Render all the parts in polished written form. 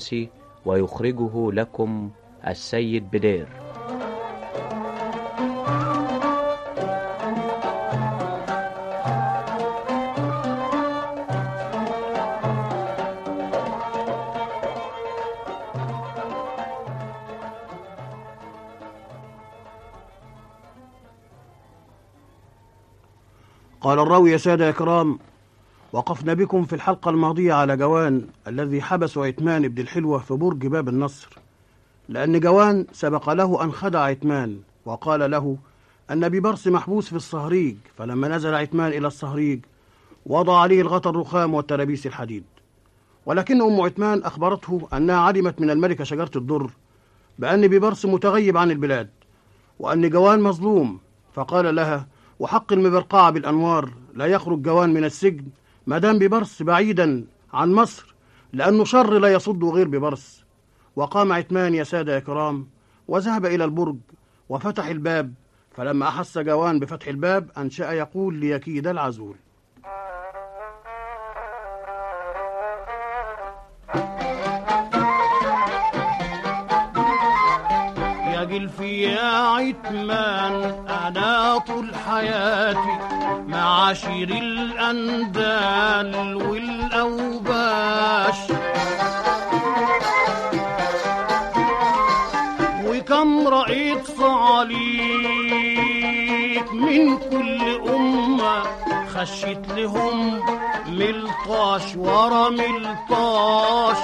القدسي، ويخرجه لكم السيد بدير. قال الراوي: يا سادة إكرام، وقفنا بكم في الحلقة الماضية على جوان الذي حبس عتمان بن الحلوة في برج باب النصر، لأن جوان سبق له أن خدع عتمان وقال له أن ببرص محبوس في الصهريج، فلما نزل عتمان إلى الصهريج وضع عليه الغطا الرخام والترابيس الحديد. ولكن أم عتمان أخبرته أنها علمت من الملكة شجرة الدر بأن ببرص متغيب عن البلاد وأن جوان مظلوم، فقال لها: وحق المبرقعة بالأنوار لا يخرج جوان من السجن ما دام ببرص بعيدا عن مصر، لأنه شر لا يصد غير ببرص. وقام عتمان يا سادة إكرام وذهب إلى البرج وفتح الباب، فلما أحس جوان بفتح الباب أنشأ يقول ليكيد العزول: جلفي يا عتمان أنا طول حياتي معاشر الأندال والأوباش، وكم رأيت صعاليك من كل أمة خشيت لهم ملطاش ورا ملطاش،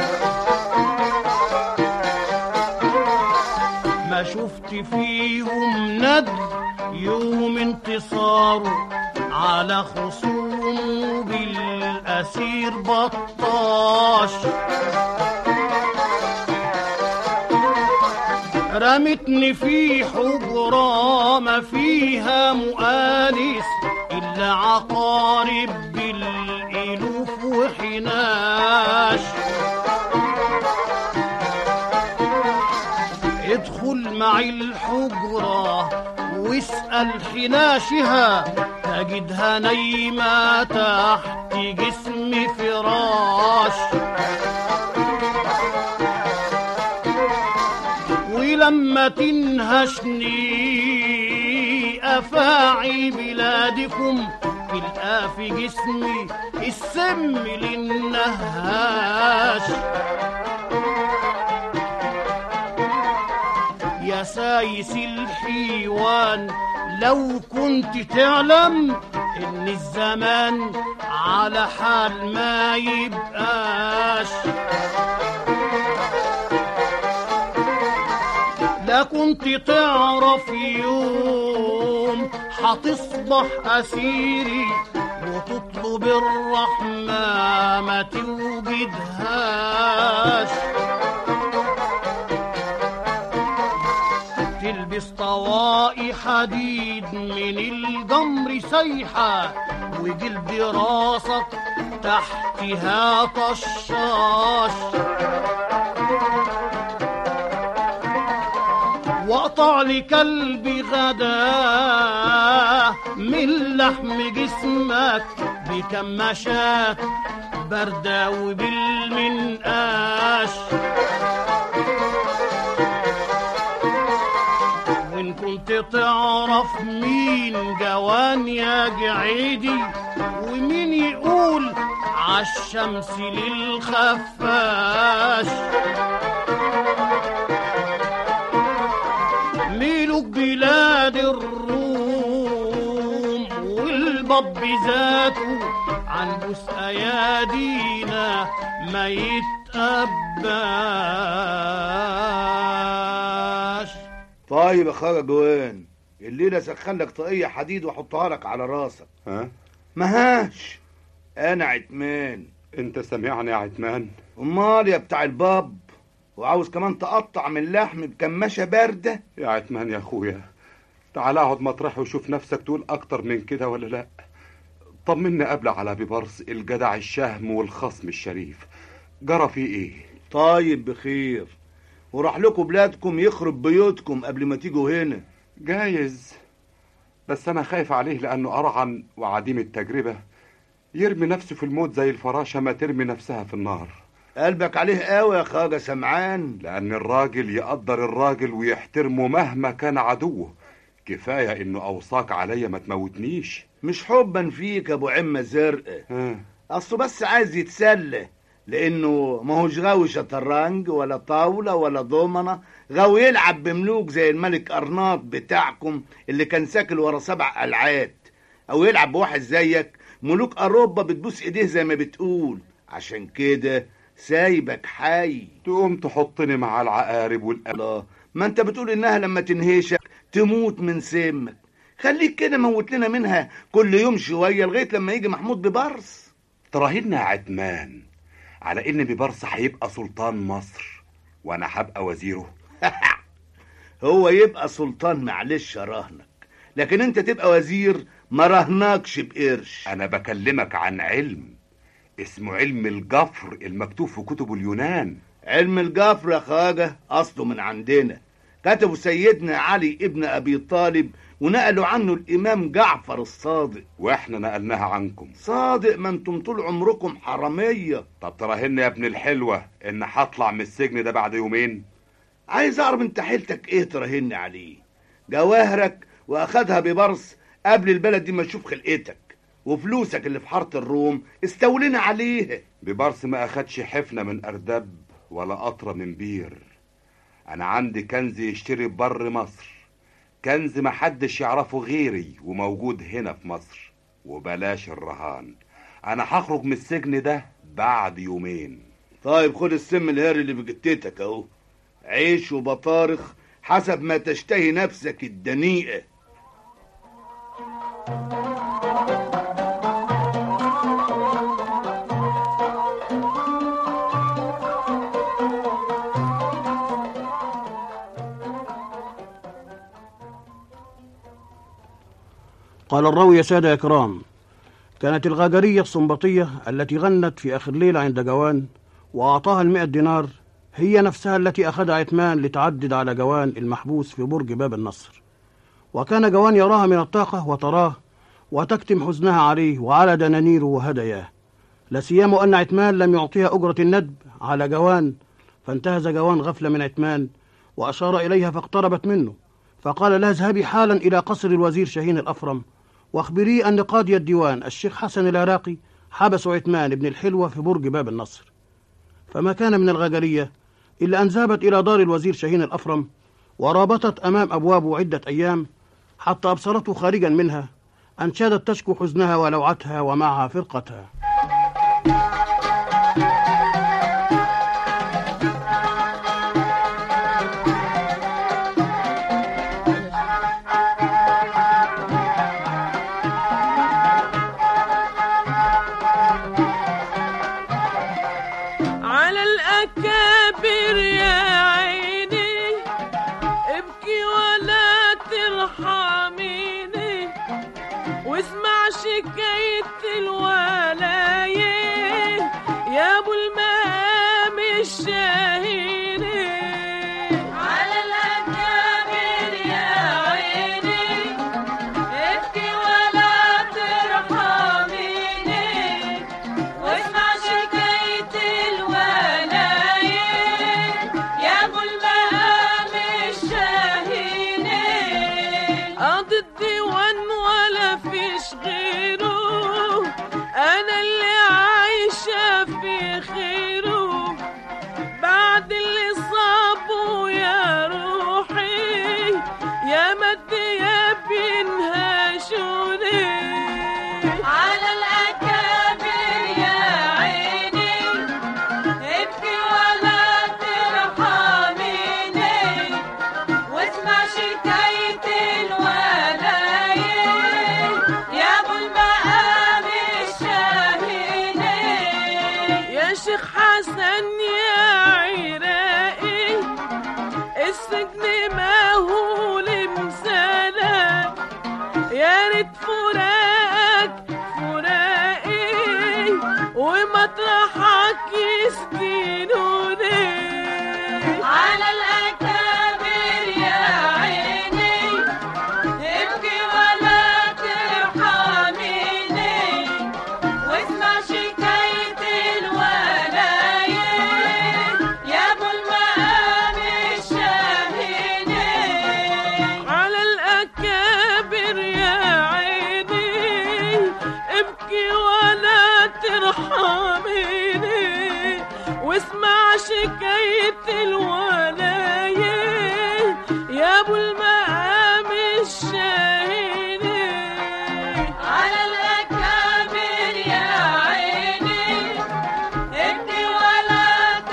ما شفت فيهم ند يوم انتصاره على خصومه بالأسير بطاش. رمتني في حجرة ما فيها مؤانس إلا عقارب بالإلوف وحناش، ادخل معي الحجرة واسأل حناشها تجدها نايمة تحت جسم فراش، ولما تنهشني أفاعي بلادكم تلقى في جسمي السم للنهاش. يا سايس الحيوان لو كنت تعلم إن الزمان على حال ما يبقاش، لا كنت تعرف يوم حتصبح أسيري وتطلب الرحمة ما توجدهاش، تلبس طواقي حديد من الجمر سيحة وجلد راسك تحتها طشاش، واقطع لكلب غدا من لحم جسمك بكماشات باردة وبالمنقاش، وإن كنت تعرف مين جوان يا جعيدي ومين يقول عالشمس للخفاش، ملوك بلاد الروم والباب ذاته عن بوس أيادينا ما يتقباش. طيب يا خالة جوان، الليلة سخن لك طاقية حديد واحطها لك على راسك. ها؟ مهاش انا عتمان. انت سامعني يا عتمان؟ امال يا بتاع الباب، وعاوز كمان تقطع من لحم بكماشة باردة؟ يا عتمان يا اخويا، تعال اقعد مطرحي وشوف نفسك تقول اكتر من كده ولا لا. طمنا قبل على ببرص الجدع الشهم والخصم الشريف، جرى فيه ايه؟ طيب بخير، وراح لكم بلادكم يخرب بيوتكم قبل ما تيجوا هنا. جايز، بس انا خايف عليه لانه ارعن وعديم التجربة، يرمي نفسه في الموت زي الفراشة ما ترمي نفسها في النار. قلبك عليه قوي يا خواجة سمعان. لأن الراجل يقدر الراجل ويحترمه مهما كان عدوه. كفاية إنه أوصاك عليا ما تموتنيش. مش حبا فيك يا أبو عمة زرقاء، أصله بس عايز يتسلى، لأنه ما هوش غاوي شطرنج ولا طاولة ولا ضمنة، غاوي يلعب بملوك زي الملك أرناط بتاعكم اللي كان ساكن ورا 7 قلعات، أو يلعب بواحد زيك ملوك أوروبا بتبوس إيديه زي ما بتقول. عشان كده سايبك حي. تقوم تحطني مع العقارب الله، ما انت بتقول انها لما تنهشك تموت من سمك. خليك كده موت لنا منها كل يوم شوية لغاية لما يجي محمود ببرص. تراهننا يا عتمان على ان ببرص هيبقى سلطان مصر وانا هبقى وزيره؟ هو يبقى سلطان معلش راهنك، لكن انت تبقى وزير ما رهناكش بقرش. انا بكلمك عن علم اسمه علم الجفر المكتوب في كتب اليونان. علم الجفر يا خواجة اصله من عندنا، كتبه سيدنا علي ابن ابي طالب ونقلوا عنه الامام جعفر الصادق، واحنا نقلناها عنكم. صادق ما انتم طول عمركم حرامية. طب تراهن يا ابن الحلوة ان هطلع من السجن ده بعد يومين. عايز اعرف انت حيلتك ايه تراهن عليه؟ جواهرك واخدها ببرص قبل البلد دي ما تشوف خلقتك، وفلوسك اللي في حارة الروم استولينا عليها. ببرص ما اخدش حفنة من اردب ولا قطرة من بير. انا عندي كنز يشتري بر مصر، كنز ما حدش يعرفه غيري وموجود هنا في مصر، وبلاش الرهان. انا هخرج من السجن ده بعد يومين. طيب خد السم الهاري اللي في جتتك اهو، عيش وبطارخ حسب ما تشتهي نفسك الدنيئة. قال الراوي: يا سادة يا كرام، كانت الغاجرية الصنباطية التي غنت في آخر ليلة عند جوان وأعطاها 100 دينار هي نفسها التي أخذها عتمان لتعدد على جوان المحبوس في برج باب النصر. وكان جوان يراها من الطاقة وتراه وتكتم حزنها عليه وعلى دنانيره وهداياه، لا سيما أن عتمان لم يعطيها أجرة الندب على جوان. فانتهز جوان غفلة من عتمان وأشار إليها فاقتربت منه، فقال لها: اذهبي حالا إلى قصر الوزير شاهين الأفرم واخبريه أن قاضي الديوان الشيخ حسن العراقي حبسوا عتمان ابن الحلوة في برج باب النصر. فما كان من الغاجرية إلا أن ذهبت إلى دار الوزير شاهين الأفرم ورابطت أمام أبوابه عدة أيام حتى أبصرته خارجا منها، أنشدت تشكو حزنها ولوعتها ومعها فرقتها. بعد شكاية الولاية يا ابو المقام الشاهيني على الأكابر يا عيني ابكي ولا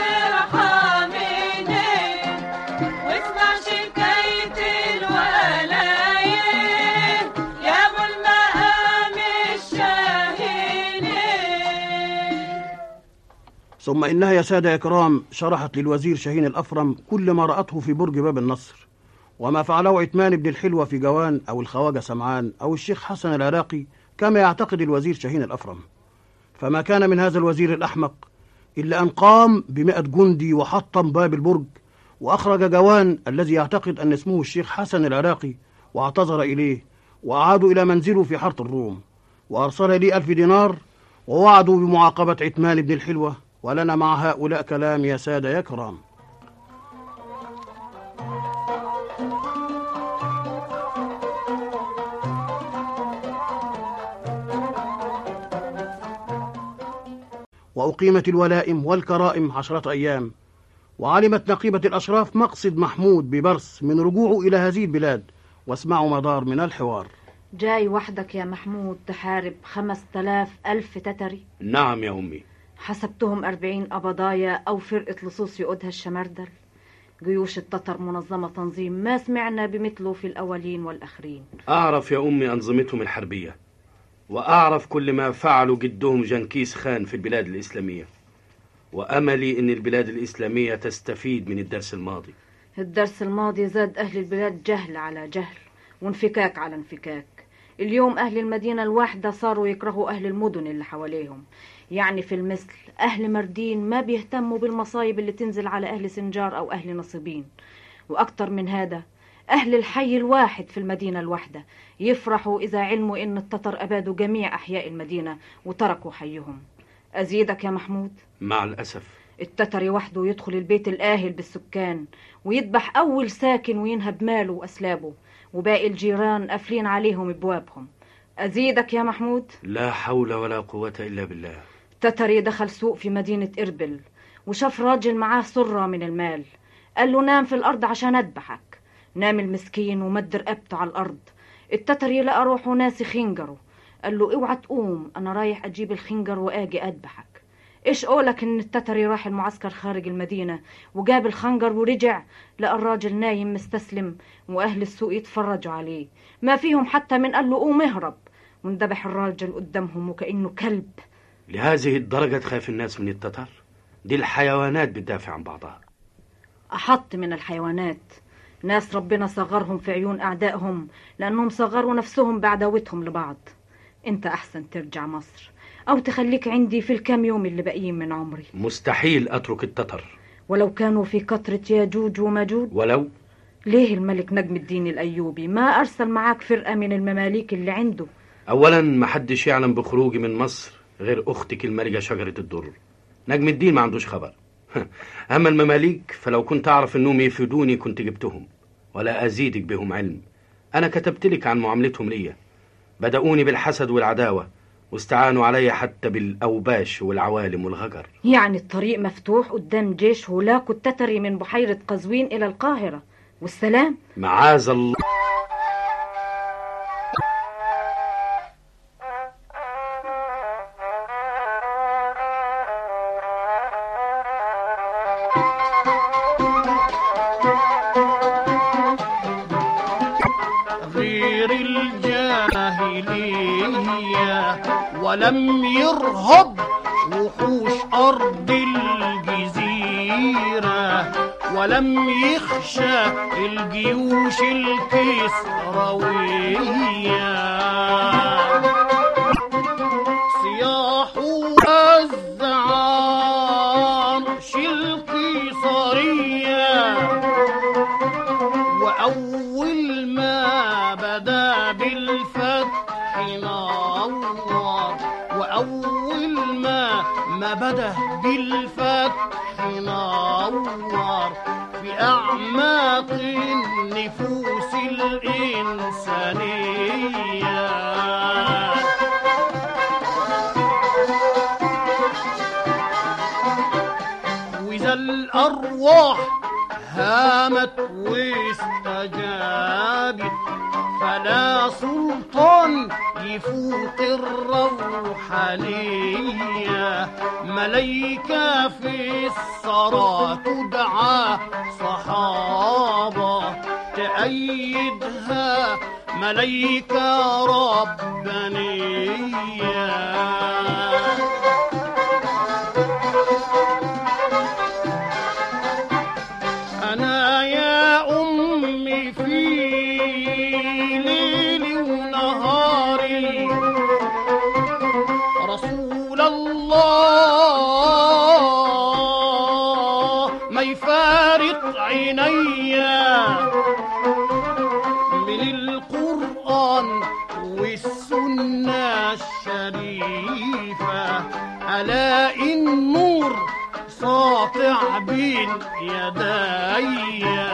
ترحميني واسمع شكاية الولاية يا ابو المقام الشاهيني. ثم إنها يا سادة إكرام شرحت للوزير شاهين الأفرم كل ما رأته في برج باب النصر، وما فعله عثمان بن الحلوة في جوان أو الخواجة سمعان أو الشيخ حسن العراقي كما يعتقد الوزير شاهين الأفرم. فما كان من هذا الوزير الأحمق إلا أن قام ب100 جندي وحطم باب البرج، وأخرج جوان الذي يعتقد أن اسمه الشيخ حسن العراقي واعتذر إليه، وأعادوا إلى منزله في حارة الروم، وأرسل لي 1000 دينار ووعدوا بمعاقبة عثمان بن الحلوة. ولنا مع هؤلاء كلام يا سادة يا كرام. وأقيمت الولائم والكرائم 10 أيام، وعلمت نقيبة الأشراف مقصد محمود ببرس من رجوعه إلى هذه البلاد. واسمعوا ما دار من الحوار. جاي وحدك يا محمود تحارب 5000 ألف تتري؟ نعم يا أمي. حسبتهم 40 قبضايا أو فرقة لصوص يقودها الشمردل. جيوش التتر منظمة تنظيم ما سمعنا بمثله في الأولين والأخرين. أعرف يا أمي أنظمتهم الحربية، وأعرف كل ما فعلوا جدهم جنكيز خان في البلاد الإسلامية، وأملي أن البلاد الإسلامية تستفيد من الدرس الماضي. الدرس الماضي زاد أهل البلاد جهل على جهل وانفكاك على انفكاك. اليوم أهل المدينة الواحدة صاروا يكرهوا أهل المدن اللي حواليهم. يعني في المثل أهل مردين ما بيهتموا بالمصايب اللي تنزل على أهل سنجار أو أهل نصيبين. وأكتر من هذا أهل الحي الواحد في المدينة الواحدة يفرحوا إذا علموا إن التتر أبادوا جميع أحياء المدينة وتركوا حيهم. أزيدك يا محمود؟ مع الأسف. التتر وحده يدخل البيت الآهل بالسكان ويذبح أول ساكن وينهب ماله وأسلابه، وباقي الجيران قافلين عليهم ابوابهم. أزيدك يا محمود؟ لا حول ولا قوة إلا بالله. تتري دخل سوق في مدينة إربل وشاف راجل معاه سرة من المال، قال له نام في الأرض عشان أذبحك. نام المسكين ومد رقبته على الأرض. التتري لقى روحه ناسي خنجره، قال له اوعى تقوم، أنا رايح أجيب الخنجر وآجي أذبحك. إيش قولك إن التتري راح المعسكر خارج المدينة وجاب الخنجر ورجع لقى الراجل نايم مستسلم وأهل السوق يتفرجوا عليه، ما فيهم حتى من قال له قوم اهرب، وانذبح الراجل قدامهم وكأنه كلب. لهذه الدرجة تخاف الناس من التتر؟ دي الحيوانات بتدافع عن بعضها. أحط من الحيوانات ناس ربنا صغرهم في عيون أعدائهم لأنهم صغروا نفسهم بعداوتهم لبعض. انت أحسن ترجع مصر أو تخليك عندي في الكام يوم اللي باقيين من عمري. مستحيل أترك التتر ولو كانوا في كترة ياجوج وماجوج. ولو ليه الملك نجم الدين الأيوبي ما أرسل معاك فرقة من المماليك اللي عنده؟ أولا ما حدش يعلم بخروجي من مصر غير أختك الملكة شجرة الدر. نجم الدين ما عندوش خبر. أما المماليك فلو كنت أعرف أنهم يفيدوني كنت جبتهم، ولا أزيدك بهم علم. أنا كتبتلك عن معاملتهم ليا، بدأوني بالحسد والعداوة واستعانوا علي حتى بالأوباش والعوالم والغجر. يعني الطريق مفتوح قدام جيش هولاكو التتري من بحيرة قزوين إلى القاهرة والسلام؟ معاذ الله. غير الجاهلية ولم يرهب وحوش أرض الجزيرة، ولم يخشى الجيوش الكسروية. صياحوا الزعارش القيصرية، وأول ما بدا بالفتح نور، وأول ما بدا بالفتح نور في أعماق النفوس الإنسانية. وإذا الأرواح هامت واستجابت، فلا سلطان يفوق الروحانية. ملايكة في الثرى تدعى صحابة، تأيدها ملايكة ربانية. أنا يا أمي في ليلي ونهاري رسول الله ما يفارق عينيا، من القرآن والسنة الشريفة ألاقي النور ساطع بين يديا.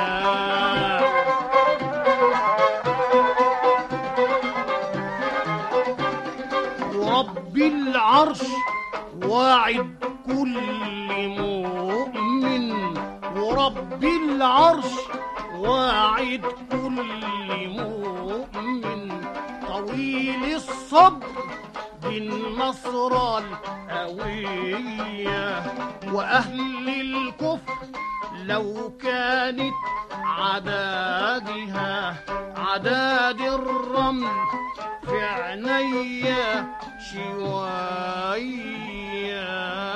ورب العرش واعد كل مؤمن، ورب العرش واعد كل مؤمن طويل الصبر بالنصر القوية. وأهل الكفر لو كانت عدادها عداد الرمل في عينيا شوية.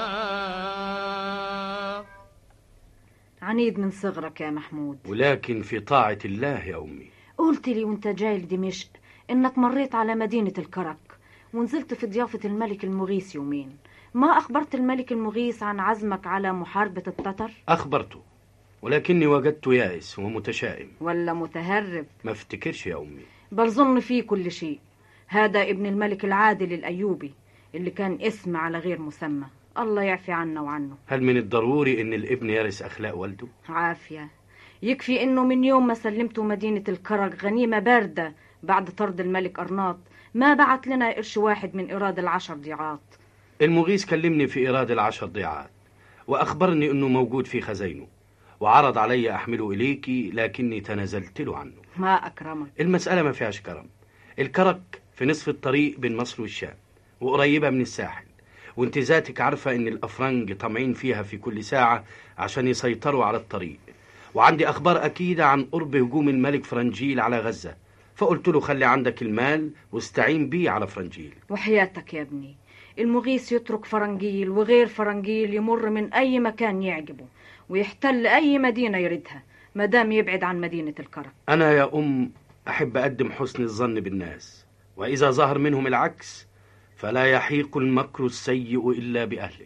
عنيد من صغرك يا محمود، ولكن في طاعة الله يا أمي. قلت لي وانت جاي لدمشق انك مريت على مدينة الكرك ونزلت في ضيافة الملك المغيث يومين. ما أخبرت الملك المغيث عن عزمك على محاربة التتر؟ أخبرته، ولكني وجدته يائس ومتشائم. ولا متهرب؟ ما افتكرش يا أمي، بل ظن فيه كل شيء. هذا ابن الملك العادل الأيوبي اللي كان اسم على غير مسمى، الله يعفي عنا وعنه. هل من الضروري ان الابن يرث اخلاق والده؟ عافية، يكفي انه من يوم ما سلمته مدينة الكرك غنيمة باردة بعد طرد الملك أرناط ما بعت لنا قرش واحد من إيراد 10 ضيعات. المغيث كلمني في إيراد 10 ضيعات وأخبرني أنه موجود في خزينه، وعرض علي أحمله إليكي، لكني تنازلت له عنه. ما أكرمك. المسألة ما فيهاش كرم. الكرك في نصف الطريق بين مصر والشام وقريبة من الساحل، وانت ذاتك عارفة ان الأفرنج طمعين فيها في كل ساعة عشان يسيطروا على الطريق. وعندي أخبار أكيدة عن قرب هجوم الملك فرنجيل على غزة، فقلت له خلي عندك المال واستعين بيه على فرنجيل. وحياتك يا ابني المغيث يترك فرنجيل وغير فرنجيل يمر من أي مكان يعجبه ويحتل أي مدينة يردها مدام يبعد عن مدينة الكرك. أنا يا أم أحب أقدم حسن الظن بالناس، وإذا ظهر منهم العكس فلا يحيق المكر السيء إلا بأهله.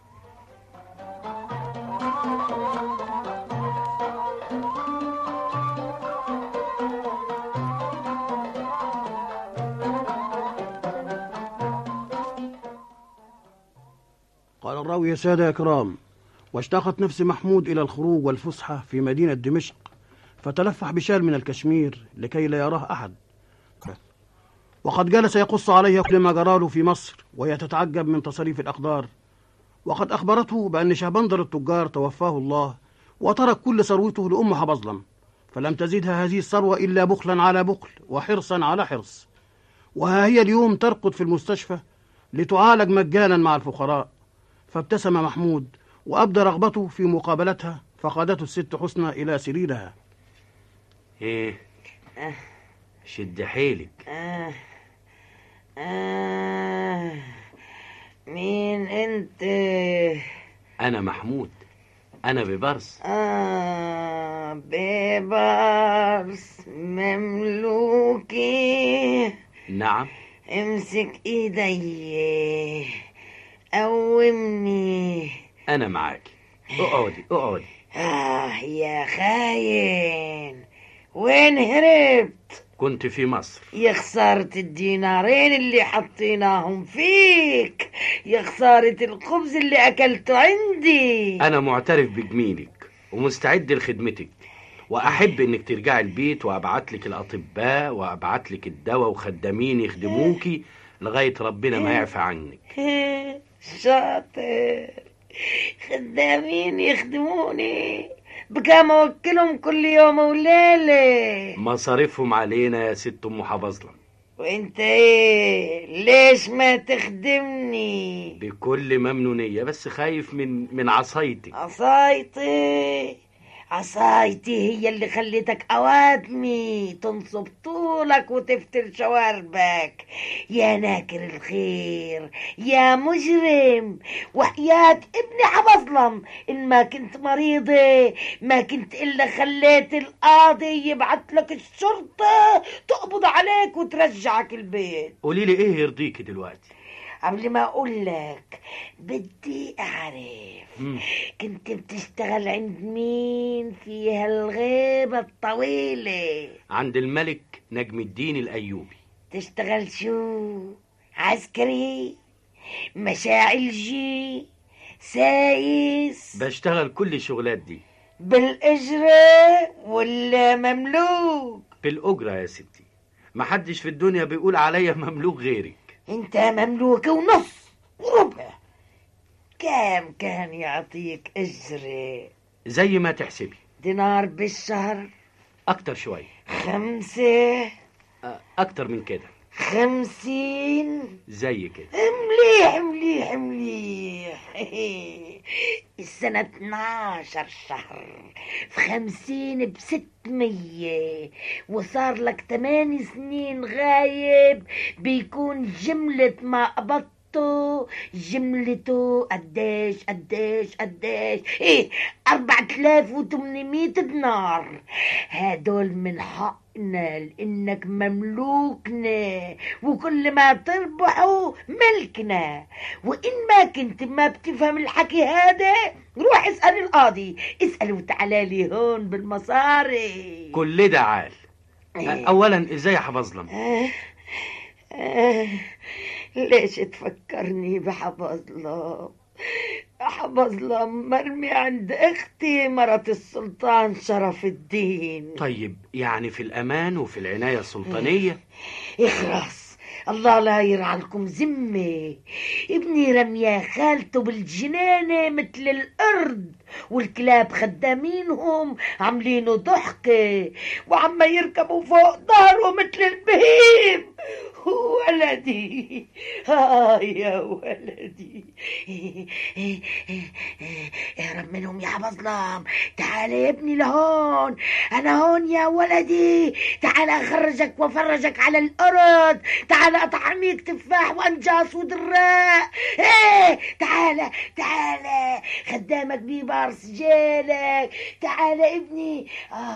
قال الراوي: يا سادة إكرام، واشتاقت نفس محمود إلى الخروج والفسحة في مدينة دمشق، فتلفح بشال من الكشمير لكي لا يراه أحد، وقد جلس يقص عليها كل ما جراله في مصر، وهي تتعجب من تصريف الأقدار. وقد أخبرته بأن شهبندر التجار توفاه الله وترك كل ثروته لأم حبظلم، فلم تزدها هذه الثروة إلا بخلا على بخل وحرصا على حرص، وها هي اليوم ترقد في المستشفى لتعالج مجانا مع الفقراء. فابتسم محمود وأبدى رغبته في مقابلتها، فقادته الست حسنى إلى سريرها. إيه شد حيلك. مين انت؟ أنا محمود، أنا ببرس. ببرس مملوكي؟ نعم. امسك ايدي قومني. أنا معاك، اقعدي اقعدي. يا خاين، وين هربت؟ كنت في مصر. يا خسارة الدينارين اللي حطيناهم فيك، يا خسارة الخبز اللي أكلته عندي. أنا معترف بجميلك ومستعد لخدمتك، وأحب إنك ترجعي البيت وأبعت لك الأطباء وأبعت لك الدواء وخدامين يخدموكي لغاية ربنا ما يعفى عنك. شاطر خدامين يخدموني بكام اوكلهم كل يوم وليلة. مصاريفهم علينا يا ست ام حبظلم. وانت ايه ليش ما تخدمني؟ بكل ممنونية، بس خايف من عصايتي. عصايتي هي اللي خليتك اوادمي تنصب طولك وتفتر شواربك. يا ناكر الخير يا مجرم، وحياة ابني حبظلم ان ما كنت مريضة ما كنت الا خليت القاضي يبعت لك الشرطة تقبض عليك وترجعك البيت. قولي لي ايه يرضيكي دلوقتي؟ قبل ما اقول لك بدي اعرف كنت بتشتغل عند مين في هالغيبة الطويلة؟ عند الملك نجم الدين الايوبي. تشتغل شو؟ عسكري؟ مشاعلجي؟ سايس؟ بشتغل كل الشغلات دي. بالاجرة ولا مملوك؟ بالاجرة يا ستي، محدش في الدنيا بيقول عليا مملوك غيرك. انت مملوك ونص وربع. كام كان يعطيك اجرة؟ زي ما تحسبي. دينار بالشهر؟ اكتر شوية. 5؟ اكتر من كده. 50؟ زي كده. مليح. السنة 12 شهر في 50 ب600، وصار لك 8 سنين غايب. بيكون جملة ما قبضته جملته قديش 4800 دينار. هدول من حقنا لانك مملوكنا، وكل ما تربحه ملكنا. وان ما كنت ما بتفهم الحكي هذا روح اسأل القاضي، اسأله وتعالى لي هون بالمصاري. كل ده عال. اولا ازاي يا حبظلم؟ ليش تفكرني بحبظلم؟ حبظلم مرمي عند اختي مرة السلطان شرف الدين. طيب يعني في الامان وفي العناية السلطانية. اخرس، الله لا يرعى لكم ذمة. ابني رميا خالته بالجنانة مثل القرد، والكلاب خدامينهم عاملينه ضحكة وعما يركبوا فوق ظهره مثل البهيم. ولدي يا ولدي، اهرب منهم يا حبظلم. تعال يا ابني لهون، انا هون يا ولدي. تعال اخرجك وافرجك على الارض. تعال اطعميك تفاح وانجاص ودراء. تعال خدامك بيبارس جيلك. تعال ابني.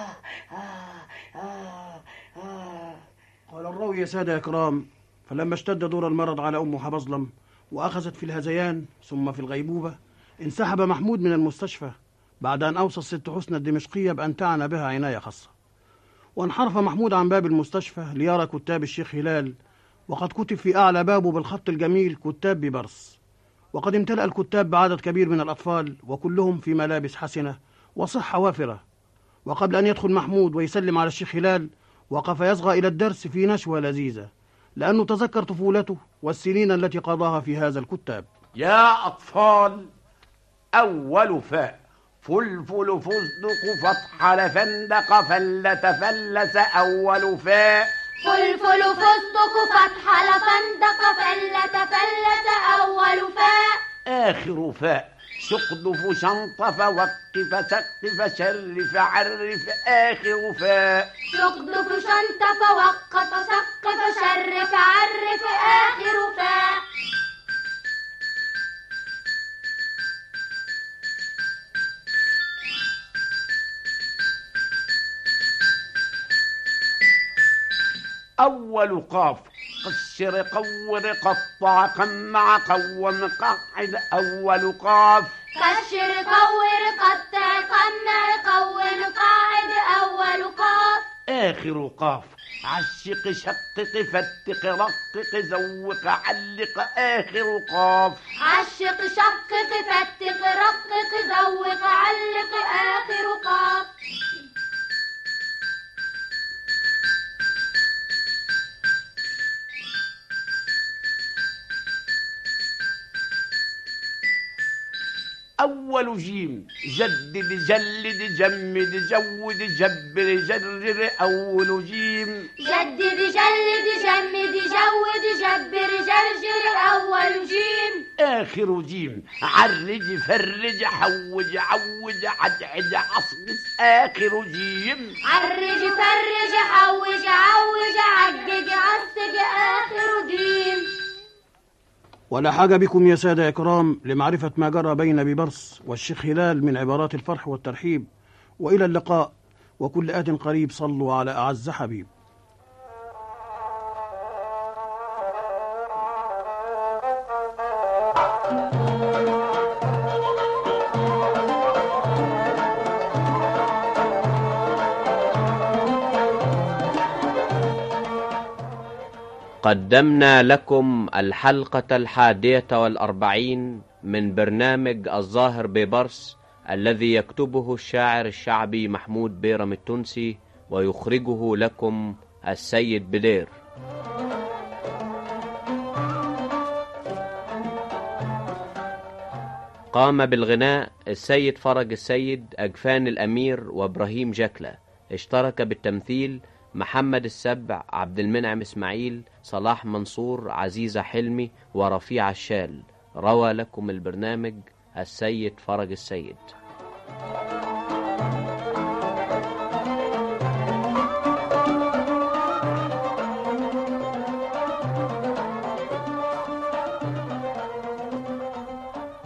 قال الراوي يا سادة يا كرام: فلما اشتد دور المرض على أم حبظلم وأخذت في الهذيان ثم في الغيبوبة، انسحب محمود من المستشفى بعد أن أوصى الست حسنى الدمشقية بأن تعنى بها عناية خاصة. وانحرف محمود عن باب المستشفى ليرى كتاب الشيخ هلال، وقد كتب في أعلى بابه بالخط الجميل كتاب ببرص. وقد امتلأ الكتاب بعدد كبير من الأطفال، وكلهم في ملابس حسنة وصحة وافرة. وقبل أن يدخل محمود ويسلم على الشيخ هلال، وقف يصغى إلى الدرس في نشوة لذيذة، لأنه تذكر طفولته والسنين التي قضاها في هذا الكتاب. يا أطفال، أول فاء: فلفل فصدق فتح لفندق فلت فلس. أول فاء: فلفل فصدق فتح لفندق فلت فلس. أول فاء. آخر فاء: سقدف شنطف وقف سقف شرف عرف. آخر فاء: سقدف شنطف وقف سقف شرف عرف. آخر فاء. أول قاف: قشر قور قطع قمع قوم قعد. أول قاف: قشر قور قطع قمع قوم قاعد. أول قاف. آخر قاف: عشق شقق فتق رقق زوق علق. آخر قاف: عشق شقق فتق رقق زوق علق. آخر قاف. أول جيم. جدد جلد جمد جود جبر جرر أول جيم. جدد جلد جمد جود جبر جرجر أول جيم. آخر جيم. عرج فرج حوج عوج عدعد عصبس آخر جيم. عرج فرج حوج عوج عجج عصج آخر جيم. ولا حاجة بكم يا سادة إكرام لمعرفة ما جرى بين بيبرس والشيخ هلال من عبارات الفرح والترحيب. وإلى اللقاء وكل آت قريب. صلوا على أعز حبيب. قدمنا لكم الحلقة 41 من برنامج الظاهر بيبرس، الذي يكتبه الشاعر الشعبي محمود بيرم التونسي ويخرجه لكم السيد بدير. قام بالغناء السيد فرج السيد، أجفان الأمير، وإبراهيم جكلة. اشترك بالتمثيل محمد السبع، عبد المنعم إسماعيل، صلاح منصور، عزيزة حلمي، ورفيع الشال. روى لكم البرنامج السيد فرج السيد.